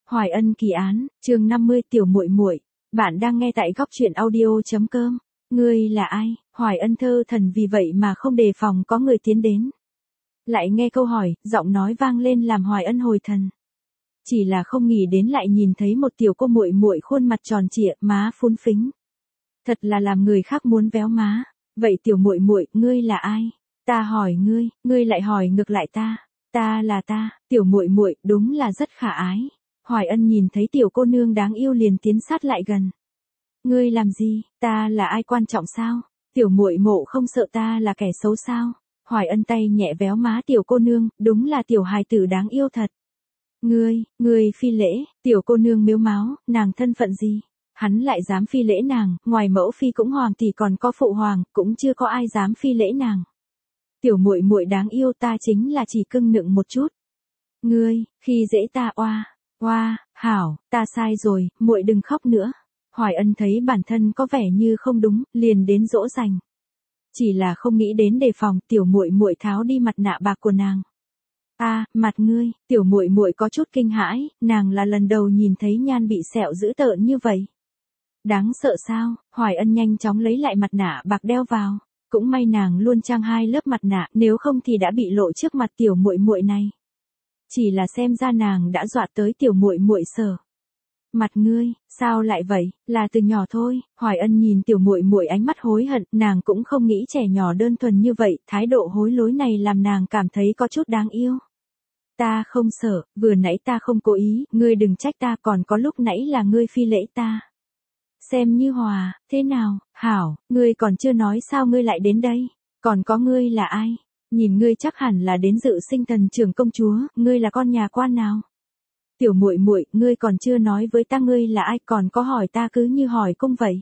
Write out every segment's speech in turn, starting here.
Hoài Ân kỳ án, chương 50 tiểu muội muội. Bạn đang nghe tại góc truyện audio.com. Ngươi là ai? Hoài Ân thơ thần vì vậy mà không đề phòng có người tiến đến. Lại nghe câu hỏi, giọng nói vang lên làm Hoài Ân hồi thần. Chỉ là không nghĩ đến lại nhìn thấy một tiểu cô muội muội khuôn mặt tròn trịa, má phún phính. Thật là làm người khác muốn véo má. Vậy tiểu muội muội, ngươi là ai? Ta hỏi ngươi lại hỏi ngược lại ta. Ta là ta, tiểu muội muội, đúng là rất khả ái. Hoài Ân nhìn thấy tiểu cô nương đáng yêu liền tiến sát lại gần. Ngươi làm gì, ta là ai quan trọng sao? Tiểu muội mộ không sợ ta là kẻ xấu sao? Hoài Ân tay nhẹ véo má tiểu cô nương, đúng là tiểu hài tử đáng yêu thật. Ngươi phi lễ, tiểu cô nương miếu máu, nàng thân phận gì? Hắn lại dám phi lễ nàng, ngoài mẫu phi cũng hoàng thì còn có phụ hoàng, cũng chưa có ai dám phi lễ nàng. Tiểu muội muội đáng yêu, ta chính là chỉ cưng nựng một chút. Ngươi, khi dễ ta oa, hảo, ta sai rồi, muội đừng khóc nữa. Hoài Ân thấy bản thân có vẻ như không đúng, liền đến dỗ dành. Chỉ là không nghĩ đến đề phòng, tiểu muội muội tháo đi mặt nạ bạc của nàng. Mặt ngươi, tiểu muội muội có chút kinh hãi, nàng là lần đầu nhìn thấy nhan bị sẹo dữ tợn như vậy. Đáng sợ sao? Hoài Ân nhanh chóng lấy lại mặt nạ bạc đeo vào. Cũng may nàng luôn trang 2 lớp mặt nạ, nếu không thì đã bị lộ trước mặt tiểu muội muội này. Chỉ là xem ra nàng đã dọa tới tiểu muội muội sợ. Mặt ngươi, sao lại vậy? Là từ nhỏ thôi. Hoài Ân nhìn tiểu muội muội ánh mắt hối hận, nàng cũng không nghĩ trẻ nhỏ đơn thuần như vậy, thái độ hối lối này làm nàng cảm thấy có chút đáng yêu. Ta không sợ, vừa nãy ta không cố ý, ngươi đừng trách ta, còn có lúc nãy là ngươi phi lễ ta. Xem như hòa, thế nào? Hảo, ngươi còn chưa nói sao ngươi lại đến đây? Còn có ngươi là ai? Nhìn ngươi chắc hẳn là đến dự sinh thần trưởng công chúa, ngươi là con nhà quan nào? Tiểu muội muội, ngươi còn chưa nói với ta ngươi là ai, còn có hỏi ta cứ như hỏi cung vậy.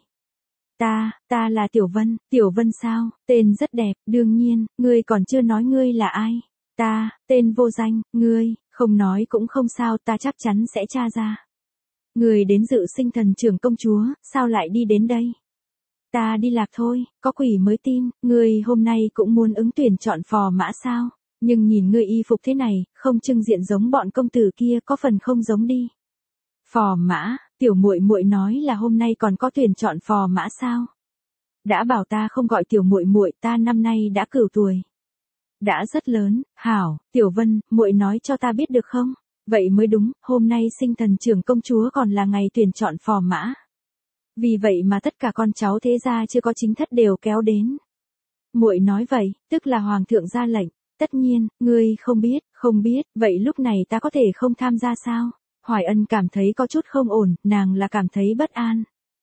Ta là Tiểu Vân sao? Tên rất đẹp, đương nhiên, ngươi còn chưa nói ngươi là ai? Ta, tên vô danh, ngươi, không nói cũng không sao, ta chắc chắn sẽ tra ra. Ngươi đến dự sinh thần trưởng công chúa, sao lại đi đến đây? Ta đi lạc thôi, có quỷ mới tin, ngươi hôm nay cũng muốn ứng tuyển chọn phò mã sao? Nhưng nhìn ngươi y phục thế này, không trưng diện giống bọn công tử kia, có phần không giống đi. Phò mã, tiểu muội muội nói là hôm nay còn có tuyển chọn phò mã sao? Đã bảo ta không gọi tiểu muội muội, ta năm nay đã cửu tuổi. Đã rất lớn, hảo, Tiểu Vân, muội nói cho ta biết được không? Vậy mới đúng, hôm nay sinh thần trưởng công chúa còn là ngày tuyển chọn phò mã. Vì vậy mà tất cả con cháu thế gia chưa có chính thất đều kéo đến. Muội nói vậy, tức là hoàng thượng ra lệnh. Tất nhiên, ngươi không biết, vậy lúc này ta có thể không tham gia sao? Hoài Ân cảm thấy có chút không ổn, nàng là cảm thấy bất an.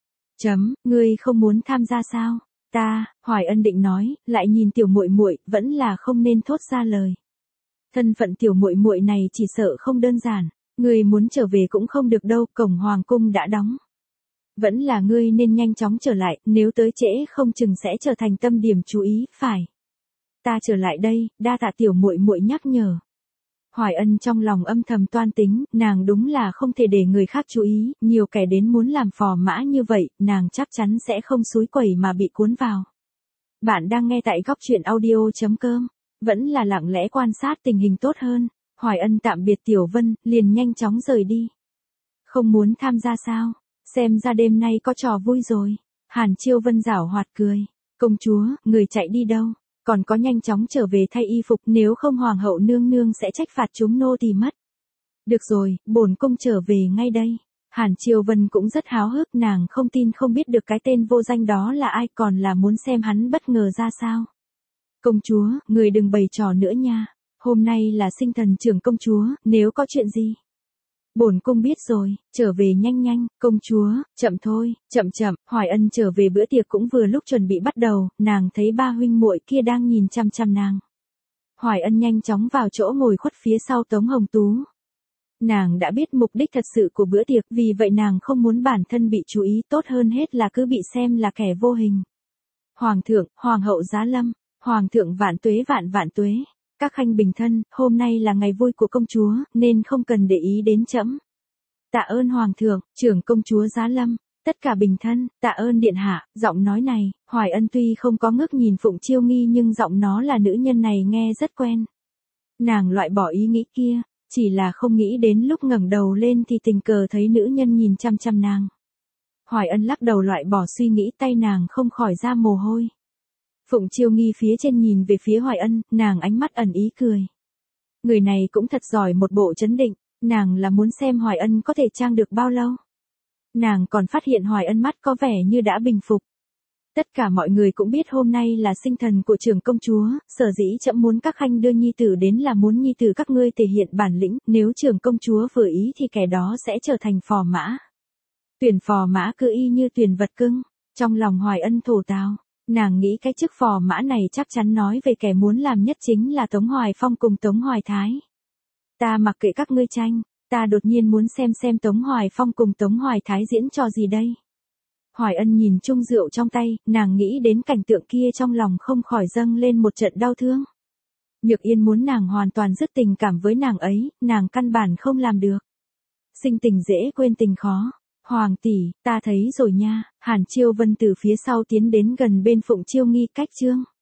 Ngươi không muốn tham gia sao? Hoài Ân định nói, lại nhìn tiểu muội muội, vẫn là không nên thốt ra lời. Thân phận tiểu muội muội này chỉ sợ không đơn giản, ngươi muốn trở về cũng không được đâu, cổng hoàng cung đã đóng. Vẫn là ngươi nên nhanh chóng trở lại, nếu tới trễ không chừng sẽ trở thành tâm điểm chú ý, phải. Ta trở lại đây, đa tạ tiểu muội muội nhắc nhở. Hoài Ân trong lòng âm thầm toan tính, nàng đúng là không thể để người khác chú ý, nhiều kẻ đến muốn làm phò mã như vậy, nàng chắc chắn sẽ không xúi quẩy mà bị cuốn vào. Bạn đang nghe tại góc truyện audio.com, vẫn là lặng lẽ quan sát tình hình tốt hơn. Hoài Ân tạm biệt Tiểu Vân, liền nhanh chóng rời đi. Không muốn tham gia sao? Xem ra đêm nay có trò vui rồi. Hàn Chiêu Vân giảo hoạt cười. Công chúa, người chạy đi đâu? Còn có nhanh chóng trở về thay y phục, nếu không hoàng hậu nương nương sẽ trách phạt chúng nô tỳ mất. Được rồi, bổn cung trở về ngay đây. Hàn Chiêu Vân cũng rất háo hức, nàng không tin không biết được cái tên vô danh đó là ai, còn là muốn xem hắn bất ngờ ra sao. Công chúa, người đừng bày trò nữa nha. Hôm nay là sinh thần trưởng công chúa, nếu có chuyện gì? Bổn cung biết rồi, trở về nhanh, công chúa, chậm thôi, chậm, Hoài Ân trở về bữa tiệc cũng vừa lúc chuẩn bị bắt đầu, nàng thấy ba huynh muội kia đang nhìn chăm chăm nàng. Hoài Ân nhanh chóng vào chỗ ngồi khuất phía sau Tống Hồng Tú. Nàng đã biết mục đích thật sự của bữa tiệc, vì vậy nàng không muốn bản thân bị chú ý, tốt hơn hết là cứ bị xem là kẻ vô hình. Hoàng thượng, hoàng hậu giá lâm, hoàng thượng vạn tuế. Các khanh bình thân, hôm nay là ngày vui của công chúa, nên không cần để ý đến trẫm. Tạ ơn hoàng thượng, trưởng công chúa giá lâm, tất cả bình thân, tạ ơn điện hạ. Giọng nói này, Hoài Ân tuy không có ngước nhìn Phụng Chiêu Nghi nhưng giọng nó là nữ nhân này nghe rất quen. Nàng loại bỏ ý nghĩ kia, chỉ là không nghĩ đến lúc ngẩng đầu lên thì tình cờ thấy nữ nhân nhìn chăm chăm nàng. Hoài Ân lắc đầu loại bỏ suy nghĩ, tay nàng không khỏi ra mồ hôi. Phụng Chiêu Nghi phía trên nhìn về phía Hoài Ân, nàng ánh mắt ẩn ý cười. Người này cũng thật giỏi một bộ trấn định, nàng là muốn xem Hoài Ân có thể trang được bao lâu. Nàng còn phát hiện Hoài Ân mắt có vẻ như đã bình phục. Tất cả mọi người cũng biết hôm nay là sinh thần của trưởng công chúa, sở dĩ trẫm muốn các khanh đưa nhi tử đến là muốn nhi tử các ngươi thể hiện bản lĩnh, nếu trưởng công chúa vừa ý thì kẻ đó sẽ trở thành phò mã. Tuyển phò mã cứ y như tuyển vật cưng, trong lòng Hoài Ân thổ tào, nàng nghĩ cái chức phò mã này chắc chắn nói về kẻ muốn làm nhất chính là Tống Hoài Phong cùng Tống Hoài Thái. Ta mặc kệ các ngươi tranh, ta đột nhiên muốn xem Tống Hoài Phong cùng Tống Hoài Thái diễn trò gì đây. Hoài Ân nhìn chung rượu trong tay, nàng nghĩ đến cảnh tượng kia trong lòng không khỏi dâng lên một trận đau thương. Nhược Yên muốn nàng hoàn toàn dứt tình cảm với nàng ấy, nàng căn bản không làm được. Sinh tình dễ quên tình khó. Hoàng tỷ, ta thấy rồi nha. Hàn Chiêu Vân từ phía sau tiến đến gần bên Phụng Chiêu Nghi cách chương.